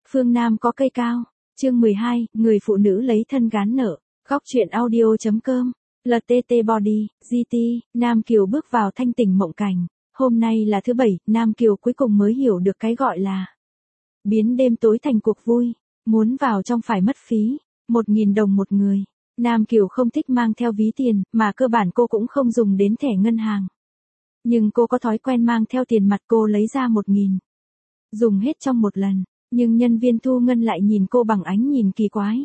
Phương Nam có cây cao. Chương 12, người phụ nữ lấy thân gán nợ. Góc truyện audio.com. LTT Body, GT, Nam Kiều bước vào thanh tỉnh mộng cảnh. Hôm nay là thứ Bảy, Nam Kiều cuối cùng mới hiểu được cái gọi là biến đêm tối thành cuộc vui. Muốn vào trong phải mất phí 1.000 đồng một người. Nam Kiều không thích mang theo ví tiền, mà cơ bản cô cũng không dùng đến thẻ ngân hàng. Nhưng cô có thói quen mang theo tiền mặt, cô lấy ra 1.000. Dùng hết trong một lần, nhưng nhân viên thu ngân lại nhìn cô bằng ánh nhìn kỳ quái.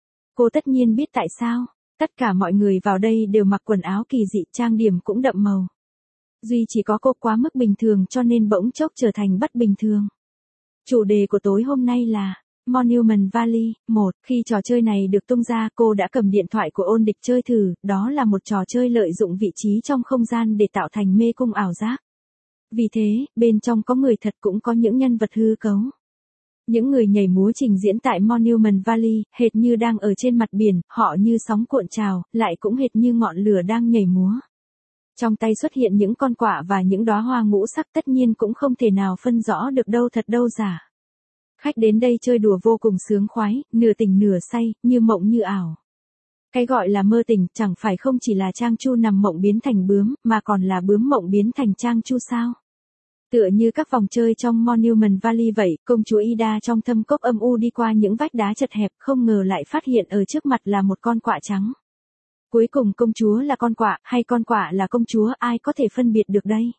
Cô tất nhiên biết tại sao, tất cả mọi người vào đây đều mặc quần áo kỳ dị, trang điểm cũng đậm màu. Duy chỉ có cô quá mức bình thường cho nên bỗng chốc trở thành bất bình thường. Chủ đề của tối hôm nay là Monument Valley 1. Khi trò chơi này được tung ra, cô đã cầm điện thoại của ôn địch chơi thử, đó là một trò chơi lợi dụng vị trí trong không gian để tạo thành mê cung ảo giác. Vì thế, bên trong có người thật cũng có những nhân vật hư cấu. Những người nhảy múa trình diễn tại Monument Valley, hệt như đang ở trên mặt biển, họ như sóng cuộn trào, lại cũng hệt như ngọn lửa đang nhảy múa. Trong tay xuất hiện những con quạ và những đóa hoa ngũ sắc, tất nhiên cũng không thể nào phân rõ được đâu thật đâu giả. Khách đến đây chơi đùa vô cùng sướng khoái, nửa tỉnh nửa say, như mộng như ảo. Cái gọi là mơ tỉnh chẳng phải không chỉ là Trang Chu nằm mộng biến thành bướm, mà còn là bướm mộng biến thành Trang Chu sao? Tựa như các vòng chơi trong Monument Valley vậy, công chúa Ida trong thâm cốc âm u đi qua những vách đá chật hẹp, không ngờ lại phát hiện ở trước mặt là một con quạ trắng. Cuối cùng công chúa là con quạ, hay con quạ là công chúa, ai có thể phân biệt được đây?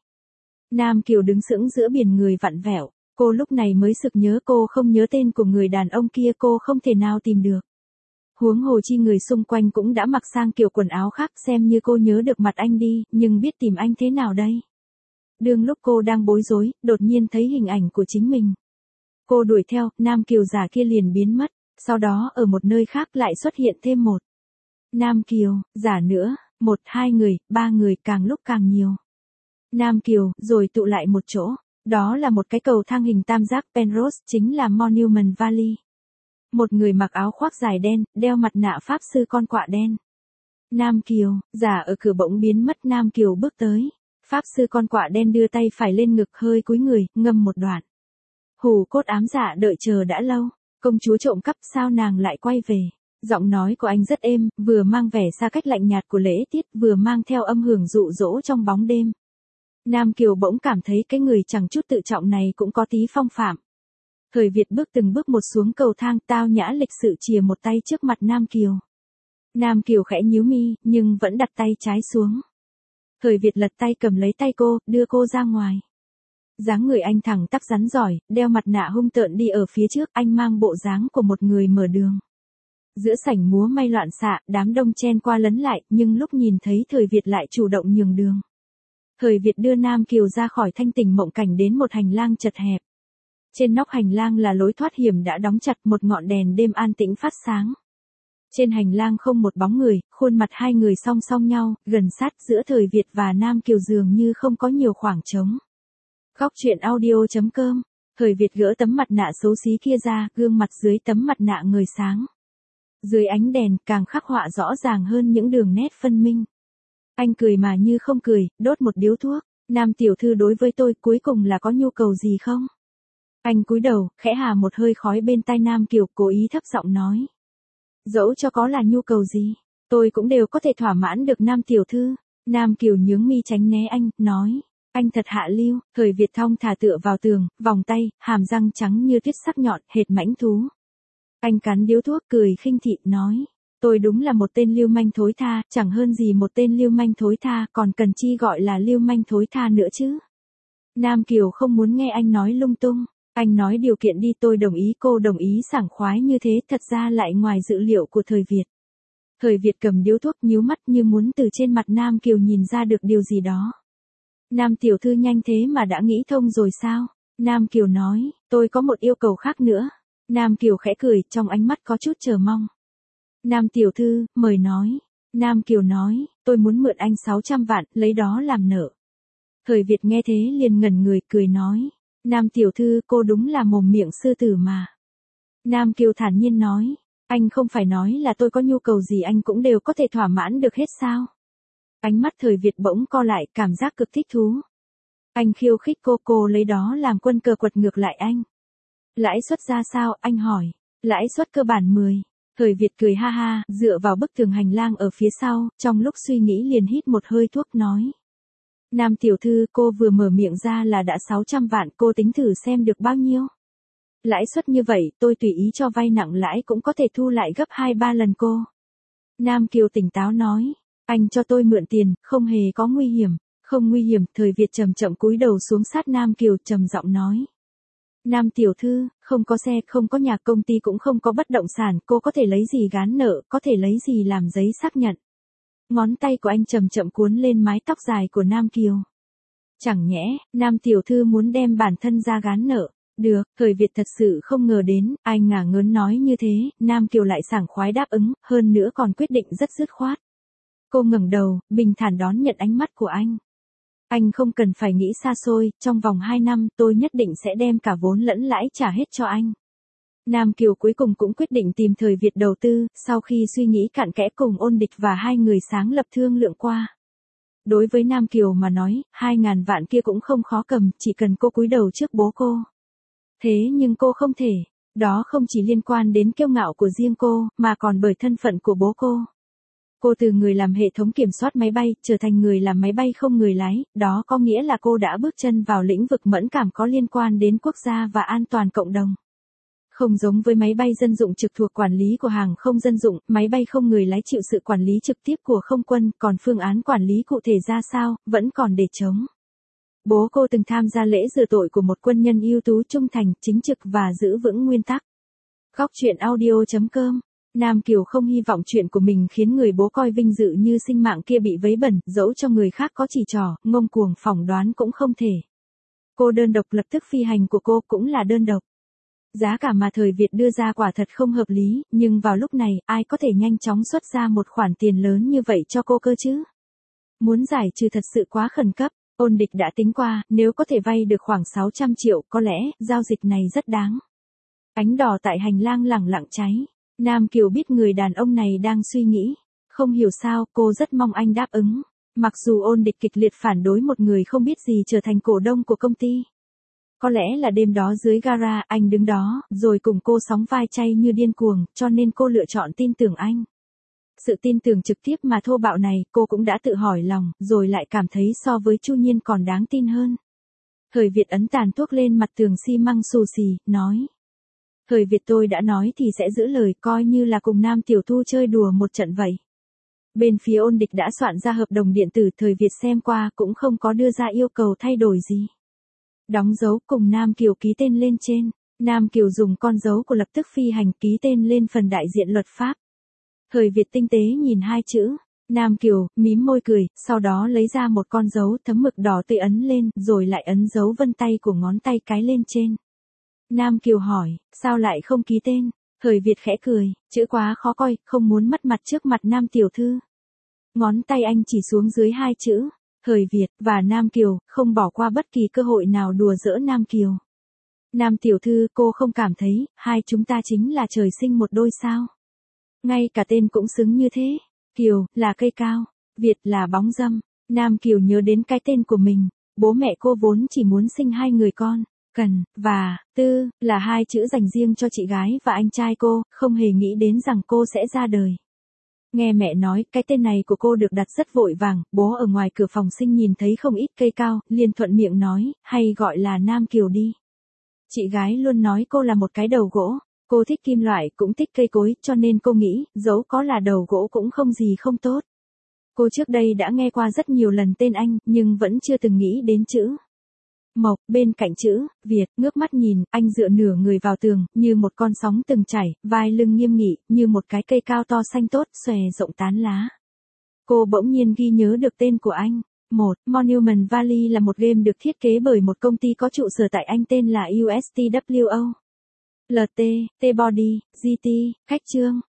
Nam Kiều đứng sững giữa biển người vặn vẹo. Cô lúc này mới sực nhớ cô không nhớ tên của người đàn ông kia, cô không thể nào tìm được. Huống hồ chi người xung quanh cũng đã mặc sang kiểu quần áo khác, xem như cô nhớ được mặt anh đi, nhưng biết tìm anh thế nào đây? Đương lúc cô đang bối rối, đột nhiên thấy hình ảnh của chính mình. Cô đuổi theo, Nam Kiều giả kia liền biến mất, sau đó ở một nơi khác lại xuất hiện thêm một Nam Kiều, giả nữa, 1, 2 người, 3 người, càng lúc càng nhiều. Nam Kiều, rồi tụ lại một chỗ. Đó là một cái cầu thang hình tam giác Penrose, chính là Monument Valley. Một người mặc áo khoác dài đen, đeo mặt nạ pháp sư con quạ đen. Nam Kiều, giả ở cửa bỗng biến mất. Nam Kiều bước tới. Pháp sư con quạ đen đưa tay phải lên ngực, hơi cúi người, ngâm một đoạn. Hù cốt ám dạ đợi chờ đã lâu. Công chúa trộm cắp, sao nàng lại quay về? Giọng nói của anh rất êm, vừa mang vẻ xa cách lạnh nhạt của lễ tiết, vừa mang theo âm hưởng dụ dỗ trong bóng đêm. Nam Kiều bỗng cảm thấy cái người chẳng chút tự trọng này cũng có tí phong phạm. Thời Việt bước từng bước một xuống cầu thang, tao nhã lịch sự chìa một tay trước mặt Nam Kiều. Nam Kiều khẽ nhíu mi, nhưng vẫn đặt tay trái xuống. Thời Việt lật tay cầm lấy tay cô, đưa cô ra ngoài. Dáng người anh thẳng tắp rắn giỏi, đeo mặt nạ hung tợn đi ở phía trước, anh mang bộ dáng của một người mở đường. Giữa sảnh múa may loạn xạ, đám đông chen qua lấn lại, nhưng lúc nhìn thấy Thời Việt lại chủ động nhường đường. Thời Việt đưa Nam Kiều ra khỏi thanh tỉnh mộng cảnh đến một hành lang chật hẹp. Trên nóc hành lang là lối thoát hiểm đã đóng chặt, một ngọn đèn đêm an tĩnh phát sáng. Trên hành lang không một bóng người, khuôn mặt hai người song song nhau, gần sát, giữa Thời Việt và Nam Kiều dường như không có nhiều khoảng trống. Góc truyện audio.com. Thời Việt gỡ tấm mặt nạ xấu xí kia ra, gương mặt dưới tấm mặt nạ ngời sáng. Dưới ánh đèn càng khắc họa rõ ràng hơn những đường nét phân minh. Anh cười mà như không cười, đốt một điếu thuốc. Nam tiểu thư đối với tôi cuối cùng là có nhu cầu gì không? Anh cúi đầu, khẽ hà một hơi khói bên tai Nam Kiều, cố ý thấp giọng nói. Dẫu cho có là nhu cầu gì, tôi cũng đều có thể thỏa mãn được Nam tiểu thư. Nam Kiều nhướng mi tránh né anh, nói. Anh thật hạ lưu. Thời Việt thong thả tựa vào tường, vòng tay, hàm răng trắng như tuyết sắc nhọn, hệt mãnh thú. Anh cắn điếu thuốc, cười khinh thị, nói. Tôi đúng là một tên lưu manh thối tha, chẳng hơn gì một tên lưu manh thối tha, còn cần chi gọi là lưu manh thối tha nữa chứ. Nam Kiều không muốn nghe anh nói lung tung. Anh nói điều kiện đi, tôi đồng ý. Cô đồng ý sảng khoái như thế, thật ra lại ngoài dự liệu của Thời Việt. Thời Việt cầm điếu thuốc, nhíu mắt như muốn từ trên mặt Nam Kiều nhìn ra được điều gì đó. Nam tiểu thư nhanh thế mà đã nghĩ thông rồi sao? Nam Kiều nói, tôi có một yêu cầu khác nữa. Nam Kiều khẽ cười, trong ánh mắt có chút chờ mong. Nam tiểu thư, mời nói. Nam Kiều nói, tôi muốn mượn anh 600 vạn, lấy đó làm nợ. Thời Việt nghe thế liền ngẩn người, cười nói. Nam tiểu thư, cô đúng là mồm miệng sư tử mà. Nam Kiều thản nhiên nói, anh không phải nói là tôi có nhu cầu gì anh cũng đều có thể thỏa mãn được hết sao? Ánh mắt Thời Việt bỗng co lại, cảm giác cực thích thú. Anh khiêu khích cô lấy đó làm quân cờ quật ngược lại anh. Lãi suất ra sao, anh hỏi. Lãi suất cơ bản 10. Thời Việt cười ha ha, dựa vào bức tường hành lang ở phía sau, trong lúc suy nghĩ liền hít một hơi thuốc nói. Nam tiểu thư, cô vừa mở miệng ra là đã 600 vạn, cô tính thử xem được bao nhiêu. Lãi suất như vậy, tôi tùy ý cho vay nặng lãi cũng có thể thu lại gấp 2-3 lần cô. Nam Kiều tỉnh táo nói, anh cho tôi mượn tiền, không hề có nguy hiểm. Không nguy hiểm, Thời Việt chậm chậm cúi đầu xuống sát Nam Kiều trầm giọng nói. Nam tiểu thư, không có xe, không có nhà, công ty cũng không có bất động sản, cô có thể lấy gì gán nợ, có thể lấy gì làm giấy xác nhận. Ngón tay của anh chậm chậm cuốn lên mái tóc dài của Nam Kiều. Chẳng nhẽ, Nam tiểu thư muốn đem bản thân ra gán nợ. Được, Thời Việt thật sự không ngờ đến, anh ngả ngớn nói như thế, Nam Kiều lại sảng khoái đáp ứng, hơn nữa còn quyết định rất dứt khoát. Cô ngẩng đầu, bình thản đón nhận ánh mắt của anh. Anh không cần phải nghĩ xa xôi, trong vòng 2 năm tôi nhất định sẽ đem cả vốn lẫn lãi trả hết cho anh. Nam Kiều cuối cùng cũng quyết định tìm Thời Việt đầu tư, sau khi suy nghĩ cặn kẽ cùng Ôn Địch và hai người sáng lập thương lượng qua. Đối với Nam Kiều mà nói, 2.000 vạn kia cũng không khó cầm, chỉ cần cô cúi đầu trước bố cô. Thế nhưng cô không thể, đó không chỉ liên quan đến kiêu ngạo của riêng cô, mà còn bởi thân phận của bố cô. Cô từ người làm hệ thống kiểm soát máy bay, trở thành người làm máy bay không người lái, đó có nghĩa là cô đã bước chân vào lĩnh vực mẫn cảm có liên quan đến quốc gia và an toàn cộng đồng. Không giống với máy bay dân dụng trực thuộc quản lý của hàng không dân dụng, máy bay không người lái chịu sự quản lý trực tiếp của không quân, còn phương án quản lý cụ thể ra sao, vẫn còn để trống. Bố cô từng tham gia lễ rửa tội của một quân nhân ưu tú trung thành, chính trực và giữ vững nguyên tắc. Góc truyện audio.com. Nam Kiều không hy vọng chuyện của mình khiến người bố coi vinh dự như sinh mạng kia bị vấy bẩn, dẫu cho người khác có chỉ trỏ, ngông cuồng phỏng đoán cũng không thể. Cô đơn độc, lập tức phi hành của cô cũng là đơn độc. Giá cả mà Thời Việt đưa ra quả thật không hợp lý, nhưng vào lúc này, ai có thể nhanh chóng xuất ra một khoản tiền lớn như vậy cho cô cơ chứ? Muốn giải trừ thật sự quá khẩn cấp. Ôn Địch đã tính qua, nếu có thể vay được khoảng 600 triệu, có lẽ, giao dịch này rất đáng. Ánh đỏ tại hành lang lẳng lặng cháy. Nam Kiều biết người đàn ông này đang suy nghĩ. Không hiểu sao, cô rất mong anh đáp ứng. Mặc dù Ôn Địch kịch liệt phản đối một người không biết gì trở thành cổ đông của công ty. Có lẽ là đêm đó dưới gara, anh đứng đó, rồi cùng cô sóng vai chay như điên cuồng, cho nên cô lựa chọn tin tưởng anh. Sự tin tưởng trực tiếp mà thô bạo này, cô cũng đã tự hỏi lòng, rồi lại cảm thấy so với Chu Nhiên còn đáng tin hơn. Thời Việt ấn tàn thuốc lên mặt tường xi măng xù xì, nói. Thời Việt, tôi đã nói thì sẽ giữ lời, coi như là cùng Nam tiểu thư chơi đùa một trận vậy. Bên phía Ôn Địch đã soạn ra hợp đồng điện tử, Thời Việt xem qua cũng không có đưa ra yêu cầu thay đổi gì. Đóng dấu cùng Nam Kiều ký tên lên trên. Nam Kiều dùng con dấu của lập tức phi hành ký tên lên phần đại diện luật pháp. Thời Việt tinh tế nhìn hai chữ. Nam Kiều, mím môi cười, sau đó lấy ra một con dấu thấm mực đỏ tươi ấn lên, rồi lại ấn dấu vân tay của ngón tay cái lên trên. Nam Kiều hỏi, sao lại không ký tên? Thời Việt khẽ cười, chữ quá khó coi, không muốn mất mặt trước mặt Nam tiểu thư. Ngón tay anh chỉ xuống dưới hai chữ. Thời Việt và Nam Kiều không bỏ qua bất kỳ cơ hội nào đùa giỡn Nam Kiều. Nam tiểu thư, cô không cảm thấy hai chúng ta chính là trời sinh một đôi sao? Ngay cả tên cũng xứng như thế. Kiều là cây cao, Việt là bóng râm. Nam Kiều nhớ đến cái tên của mình. Bố mẹ cô vốn chỉ muốn sinh hai người con. Cần và Tư là hai chữ dành riêng cho chị gái và anh trai cô, không hề nghĩ đến rằng cô sẽ ra đời. Nghe mẹ nói, cái tên này của cô được đặt rất vội vàng, bố ở ngoài cửa phòng sinh nhìn thấy không ít cây cao, liền thuận miệng nói, hay gọi là Nam Kiều đi. Chị gái luôn nói cô là một cái đầu gỗ, cô thích kim loại cũng thích cây cối, cho nên cô nghĩ, dẫu có là đầu gỗ cũng không gì không tốt. Cô trước đây đã nghe qua rất nhiều lần tên anh, nhưng vẫn chưa từng nghĩ đến chữ Mộc, bên cạnh chữ Việt, ngước mắt nhìn, anh dựa nửa người vào tường, như một con sóng từng chảy, vai lưng nghiêm nghị, như một cái cây cao to xanh tốt, xòe rộng tán lá. Cô bỗng nhiên ghi nhớ được tên của anh. Monument Valley là một game được thiết kế bởi một công ty có trụ sở tại Anh tên là USTWO. LT, T-Body, GT, khách chương.